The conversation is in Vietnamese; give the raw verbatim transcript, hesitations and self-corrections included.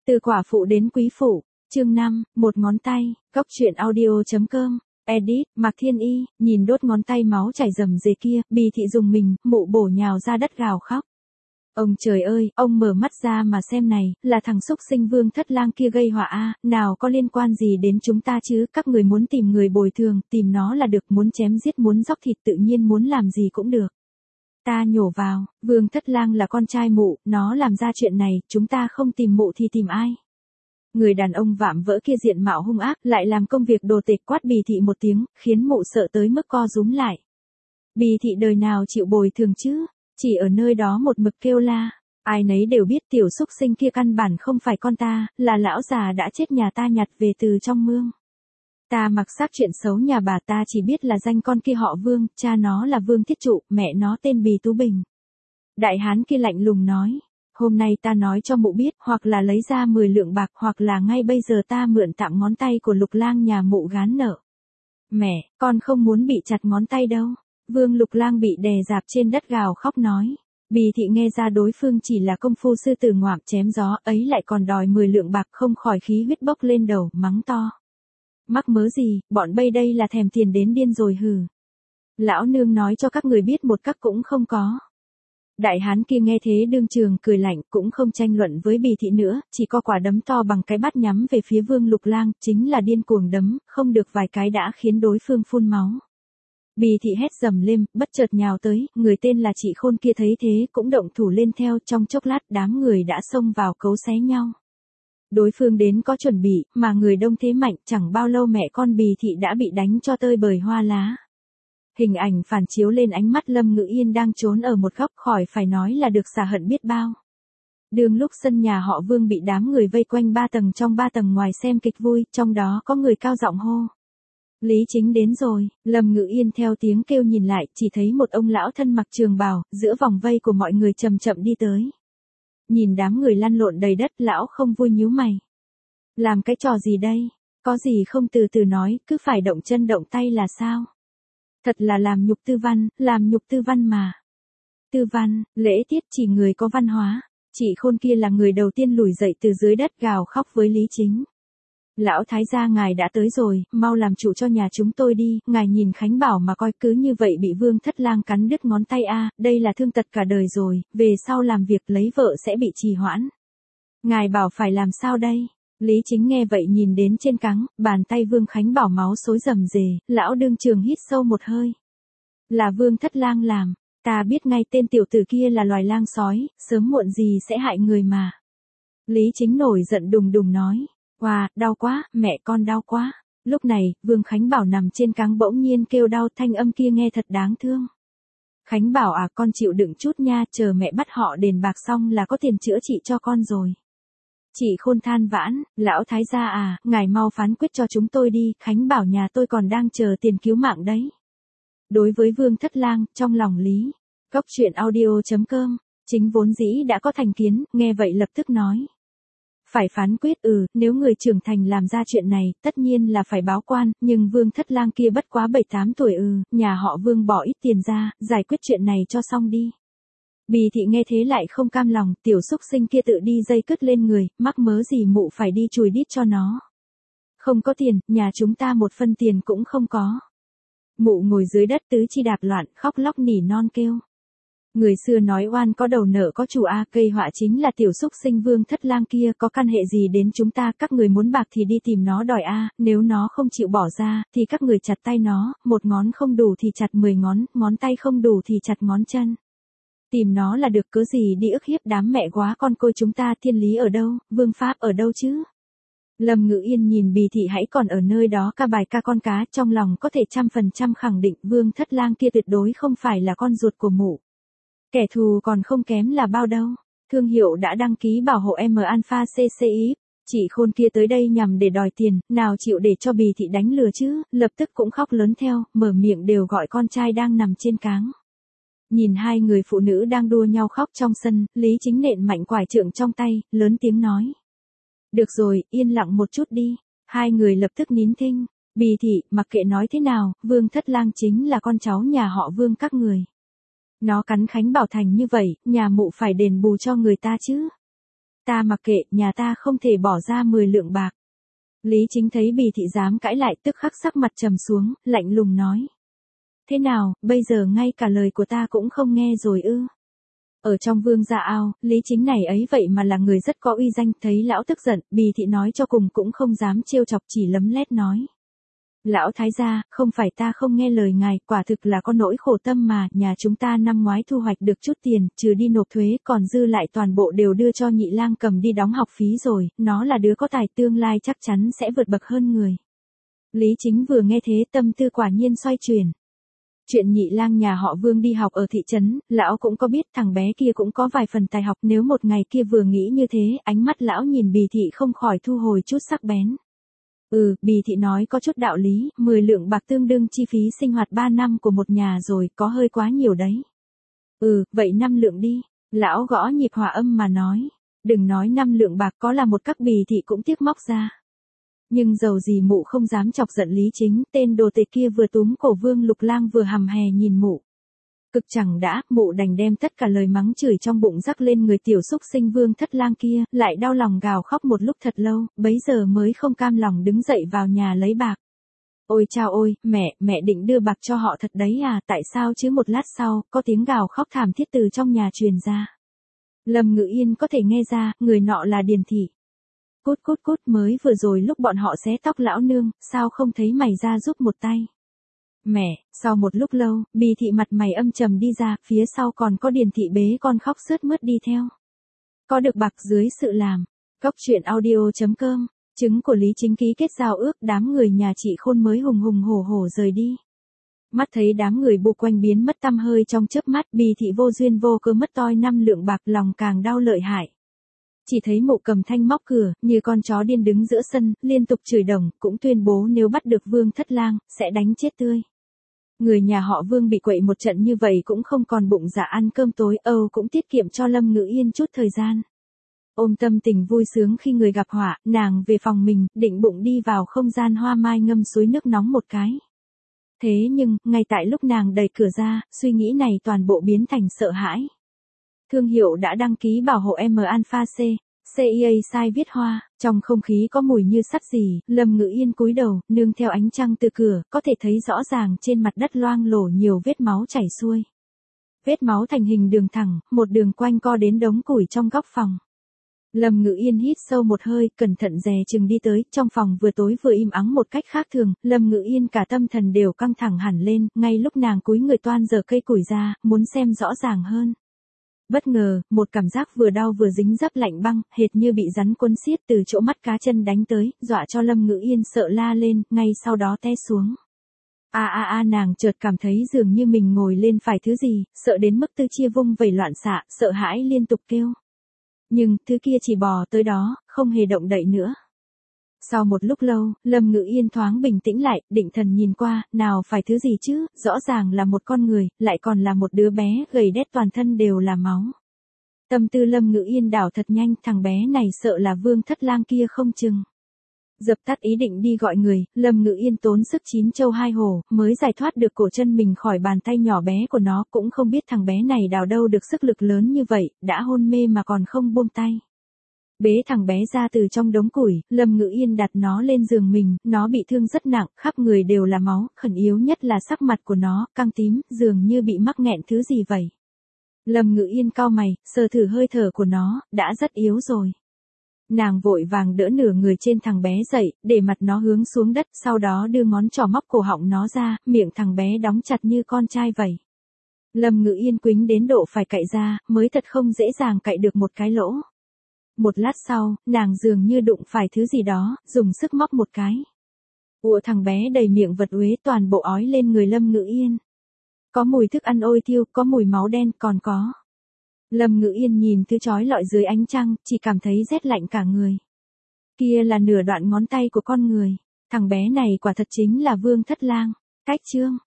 Từ quả phụ đến quý phụ, chương năm, một ngón tay, góc truyện audio.com, edit, Mạc Thiên Y, nhìn đốt ngón tay máu chảy rầm rề kia, Bì thị dùng mình, mụ bổ nhào ra đất gào khóc. Ông trời ơi, ông mở mắt ra mà xem này, là thằng xúc sinh Vương Thất Lang kia gây họa a, nào có liên quan gì đến chúng ta chứ, các người muốn tìm người bồi thường, tìm nó là được, muốn chém giết muốn dóc thịt tự nhiên muốn làm gì cũng được. Ta nhổ vào, Vương Thất Lang là con trai mụ, nó làm ra chuyện này, chúng ta không tìm mụ thì tìm ai. Người đàn ông vạm vỡ kia diện mạo hung ác, lại làm công việc đồ tể, quát Bì thị một tiếng, khiến mụ sợ tới mức co rúm lại. Bì thị đời nào chịu bồi thường chứ, chỉ ở nơi đó một mực kêu la. Ai nấy đều biết tiểu xúc sinh kia căn bản không phải con ta, là lão già đã chết nhà ta nhặt về từ trong mương. Ta mặc xác chuyện xấu nhà bà, ta chỉ biết là danh con kia họ Vương, cha nó là Vương Thiết Trụ, mẹ nó tên Bì Tú Bình. Đại hán kia lạnh lùng nói, hôm nay ta nói cho mụ biết, hoặc là lấy ra mười lượng bạc, hoặc là ngay bây giờ ta mượn tạm ngón tay của Lục Lang nhà mụ gán nợ. Mẹ, con không muốn bị chặt ngón tay đâu. Vương Lục Lang bị đè dạp trên đất gào khóc nói. Bì thị nghe ra đối phương chỉ là công phu sư tử ngoạm chém gió, ấy lại còn đòi mười lượng bạc, không khỏi khí huyết bốc lên đầu, mắng to. Mắc mớ gì, bọn bây đây là thèm tiền đến điên rồi hừ. Lão nương nói cho các người biết một cách cũng không có. Đại hán kia nghe thế đương trường cười lạnh, cũng không tranh luận với Bì thị nữa, chỉ có quả đấm to bằng cái bát nhắm về phía Vương Lục Lang, chính là điên cuồng đấm, không được vài cái đã khiến đối phương phun máu. Bì thị hét dầm lên, bất chợt nhào tới, người tên là chị Khôn kia thấy thế cũng động thủ lên theo, trong chốc lát đám người đã xông vào cấu xé nhau. Đối phương đến có chuẩn bị, mà người đông thế mạnh, chẳng bao lâu mẹ con Bì thị đã bị đánh cho tơi bời hoa lá. Hình ảnh phản chiếu lên ánh mắt Lâm Ngự Yên đang trốn ở một góc, khỏi phải nói là được xả hận biết bao. Đường lúc sân nhà họ Vương bị đám người vây quanh ba tầng trong ba tầng ngoài xem kịch vui, trong đó có người cao giọng hô. Lý Chính đến rồi, Lâm Ngự Yên theo tiếng kêu nhìn lại, chỉ thấy một ông lão thân mặc trường bào, giữa vòng vây của mọi người chậm chậm đi tới. Nhìn đám người lăn lộn đầy đất, lão không vui nhíu mày. Làm cái trò gì đây? Có gì không từ từ nói, cứ phải động chân động tay là sao? Thật là làm nhục Tư Văn, làm nhục Tư Văn mà. Tư Văn, lễ tiết chỉ người có văn hóa. Chị Khôn kia là người đầu tiên lùi dậy từ dưới đất gào khóc với Lý Chính. Lão thái gia ngài đã tới rồi, mau làm chủ cho nhà chúng tôi đi, ngài nhìn Khánh Bảo mà coi, cứ như vậy bị Vương Thất Lang cắn đứt ngón tay a, đây là thương tật cả đời rồi, về sau làm việc lấy vợ sẽ bị trì hoãn. Ngài bảo phải làm sao đây? Lý Chính nghe vậy nhìn đến trên cáng, bàn tay Vương Khánh Bảo máu xối rầm rề, lão đương trường hít sâu một hơi. Là Vương Thất Lang làm, ta biết ngay tên tiểu tử kia là loài lang sói, sớm muộn gì sẽ hại người mà. Lý Chính nổi giận đùng đùng nói. Wow, đau quá, mẹ con đau quá. Lúc này, Vương Khánh Bảo nằm trên cáng bỗng nhiên kêu đau, thanh âm kia nghe thật đáng thương. Khánh Bảo à, con chịu đựng chút nha, chờ mẹ bắt họ đền bạc xong là có tiền chữa trị cho con rồi. Chị Khôn than vãn, lão thái gia à, ngài mau phán quyết cho chúng tôi đi, Khánh Bảo nhà tôi còn đang chờ tiền cứu mạng đấy. Đối với Vương Thất Lang, trong lòng Lý, góc truyện audio.com, Chính vốn dĩ đã có thành kiến, nghe vậy lập tức nói. Phải phán quyết, ừ, nếu người trưởng thành làm ra chuyện này, tất nhiên là phải báo quan, nhưng Vương Thất Lang kia bất quá bảy tám tuổi, ừ, nhà họ Vương bỏ ít tiền ra, giải quyết chuyện này cho xong đi. Bì thị nghe thế lại không cam lòng, tiểu xúc sinh kia tự đi dây cứt lên người, mắc mớ gì mụ phải đi chùi đít cho nó. Không có tiền, nhà chúng ta một phân tiền cũng không có. Mụ ngồi dưới đất tứ chi đạp loạn, khóc lóc nỉ non kêu. Người xưa nói oan có đầu nợ có chủ a, gây họa chính là tiểu xúc sinh Vương Thất Lang kia, có căn hệ gì đến chúng ta, các người muốn bạc thì đi tìm nó đòi a, nếu nó không chịu bỏ ra, thì các người chặt tay nó, một ngón không đủ thì chặt mười ngón, ngón tay không đủ thì chặt ngón chân. Tìm nó là được, cớ gì đi ức hiếp đám mẹ quá con côi chúng ta, thiên lý ở đâu, vương pháp ở đâu chứ? Lâm Ngự Yên nhìn Bì thị hãy còn ở nơi đó ca bài ca con cá, trong lòng có thể trăm phần trăm khẳng định Vương Thất Lang kia tuyệt đối không phải là con ruột của mụ. Kẻ thù còn không kém là bao đâu. Thương hiệu đã đăng ký bảo hộ M Alpha xê xê i. Chị Khôn kia tới đây nhằm để đòi tiền, nào chịu để cho Bì thị đánh lừa chứ, lập tức cũng khóc lớn theo, mở miệng đều gọi con trai đang nằm trên cáng. Nhìn hai người phụ nữ đang đua nhau khóc trong sân, Lý Chính nện mạnh quải trượng trong tay, lớn tiếng nói. Được rồi, yên lặng một chút đi. Hai người lập tức nín thinh. Bì thị, mặc kệ nói thế nào, Vương Thất Lang chính là con cháu nhà họ Vương các người. Nó cắn Khánh Bảo thành như vậy, nhà mụ phải đền bù cho người ta chứ. Ta mặc kệ, nhà ta không thể bỏ ra mười lượng bạc. Lý Chính thấy Bì Thị dám cãi lại tức khắc sắc mặt trầm xuống, lạnh lùng nói. Thế nào, bây giờ ngay cả lời của ta cũng không nghe rồi ư? Ở trong Vương gia ao, Lý Chính này ấy vậy mà là người rất có uy danh, thấy lão tức giận, Bì Thị nói cho cùng cũng không dám trêu chọc, chỉ lấm lét nói. Lão thái gia, không phải ta không nghe lời ngài, quả thực là có nỗi khổ tâm mà, nhà chúng ta năm ngoái thu hoạch được chút tiền, trừ đi nộp thuế, còn dư lại toàn bộ đều đưa cho nhị lang cầm đi đóng học phí rồi, nó là đứa có tài tương lai chắc chắn sẽ vượt bậc hơn người. Lý Chính vừa nghe thế tâm tư quả nhiên xoay chuyển. Chuyện nhị lang nhà họ Vương đi học ở thị trấn, lão cũng có biết thằng bé kia cũng có vài phần tài học, nếu một ngày kia vừa nghĩ như thế, ánh mắt lão nhìn Bì Thị không khỏi thu hồi chút sắc bén. Ừ, Bì Thị nói có chút đạo lý, mười lượng bạc tương đương chi phí sinh hoạt ba năm của một nhà rồi, có hơi quá nhiều đấy. Ừ, vậy năm lượng đi, lão gõ nhịp hòa âm mà nói, đừng nói năm lượng bạc, có là một các Bì Thị cũng tiếc móc ra. Nhưng dầu gì mụ không dám chọc giận Lý Chính, tên đồ tể kia vừa túm cổ Vương Lục Lang vừa hầm hè nhìn mụ. Cực chẳng đã, mụ đành đem tất cả lời mắng chửi trong bụng rắc lên người tiểu xúc sinh Vương Thất Lang kia, lại đau lòng gào khóc một lúc thật lâu, bấy giờ mới không cam lòng đứng dậy vào nhà lấy bạc. Ôi chao ôi, mẹ, mẹ định đưa bạc cho họ thật đấy à, tại sao chứ? Một lát sau, có tiếng gào khóc thảm thiết từ trong nhà truyền ra. Lâm Ngự Yên có thể nghe ra, người nọ là Điền Thị. Cút cút cút, mới vừa rồi lúc bọn họ xé tóc lão nương, sao không thấy mày ra giúp một tay? Mẹ, sau một lúc lâu, Bì Thị mặt mày âm trầm đi ra, phía sau còn có Điền Thị bế con khóc sướt mướt đi theo. Có được bạc dưới sự làm. Góc truyện audio chấm com, chứng của Lý Chính ký kết giao ước, đám người nhà chị Khôn mới hùng hùng hổ hổ rời đi. Mắt thấy đám người bu quanh biến mất tăm hơi trong chớp mắt, Bì Thị vô duyên vô cớ mất toi năm lượng bạc, lòng càng đau lợi hại. Chỉ thấy Mộ Cầm Thanh móc cửa, như con chó điên đứng giữa sân, liên tục chửi đồng, cũng tuyên bố nếu bắt được Vương Thất Lang, sẽ đánh chết tươi. Người nhà họ Vương bị quậy một trận như vậy cũng không còn bụng dạ ăn cơm tối, Âu cũng tiết kiệm cho Lâm Ngự Yên chút thời gian. Ôm tâm tình vui sướng khi người gặp họa, nàng về phòng mình, định bụng đi vào không gian hoa mai ngâm suối nước nóng một cái. Thế nhưng, ngay tại lúc nàng đẩy cửa ra, suy nghĩ này toàn bộ biến thành sợ hãi. Thương hiệu đã đăng ký bảo hộ M Alpha C, xê i a sai viết hoa, trong không khí có mùi như sắt gì, Lâm Ngự Yên cúi đầu, nương theo ánh trăng từ cửa, có thể thấy rõ ràng trên mặt đất loang lổ nhiều vết máu chảy xuôi. Vết máu thành hình đường thẳng, một đường quanh co đến đống củi trong góc phòng. Lâm Ngự Yên hít sâu một hơi, cẩn thận dè chừng đi tới, trong phòng vừa tối vừa im ắng một cách khác thường, Lâm Ngự Yên cả tâm thần đều căng thẳng hẳn lên, ngay lúc nàng cúi người toan giở cây củi ra, muốn xem rõ ràng hơn. Bất ngờ, một cảm giác vừa đau vừa dính dấp lạnh băng, hệt như bị rắn quấn xiết từ chỗ mắt cá chân đánh tới, dọa cho Lâm Ngự Yên sợ la lên, ngay sau đó té xuống. A a a nàng chợt cảm thấy dường như mình ngồi lên phải thứ gì, sợ đến mức tư chia vung vẩy loạn xạ, sợ hãi liên tục kêu. Nhưng, thứ kia chỉ bò tới đó, không hề động đậy nữa. Sau một lúc lâu, Lâm Ngự Yên thoáng bình tĩnh lại, định thần nhìn qua, nào phải thứ gì chứ, rõ ràng là một con người, lại còn là một đứa bé, gầy đét toàn thân đều là máu. Tâm tư Lâm Ngự Yên đảo thật nhanh, thằng bé này sợ là Vương Thất Lang kia không chừng. Dập tắt ý định đi gọi người, Lâm Ngự Yên tốn sức chín châu hai hổ, mới giải thoát được cổ chân mình khỏi bàn tay nhỏ bé của nó, cũng không biết thằng bé này đào đâu được sức lực lớn như vậy, đã hôn mê mà còn không buông tay. Bế thằng bé ra từ trong đống củi, Lâm Ngự Yên đặt nó lên giường mình, nó bị thương rất nặng, khắp người đều là máu, khẩn yếu nhất là sắc mặt của nó, căng tím, dường như bị mắc nghẹn thứ gì vậy. Lâm Ngự Yên cau mày, sờ thử hơi thở của nó, đã rất yếu rồi. Nàng vội vàng đỡ nửa người trên thằng bé dậy, để mặt nó hướng xuống đất, sau đó đưa ngón trỏ móc cổ họng nó ra, miệng thằng bé đóng chặt như con trai vậy. Lâm Ngự Yên quĩnh đến độ phải cạy ra, mới thật không dễ dàng cạy được một cái lỗ. Một lát sau, nàng dường như đụng phải thứ gì đó, dùng sức móc một cái. Ủa thằng bé đầy miệng vật uế toàn bộ ói lên người Lâm Ngự Yên. Có mùi thức ăn ôi thiêu, có mùi máu đen, còn có. Lâm Ngự Yên nhìn thứ chói lọi dưới ánh trăng, chỉ cảm thấy rét lạnh cả người. Kia là nửa đoạn ngón tay của con người. Thằng bé này quả thật chính là Vương Thất Lang. Cách chương.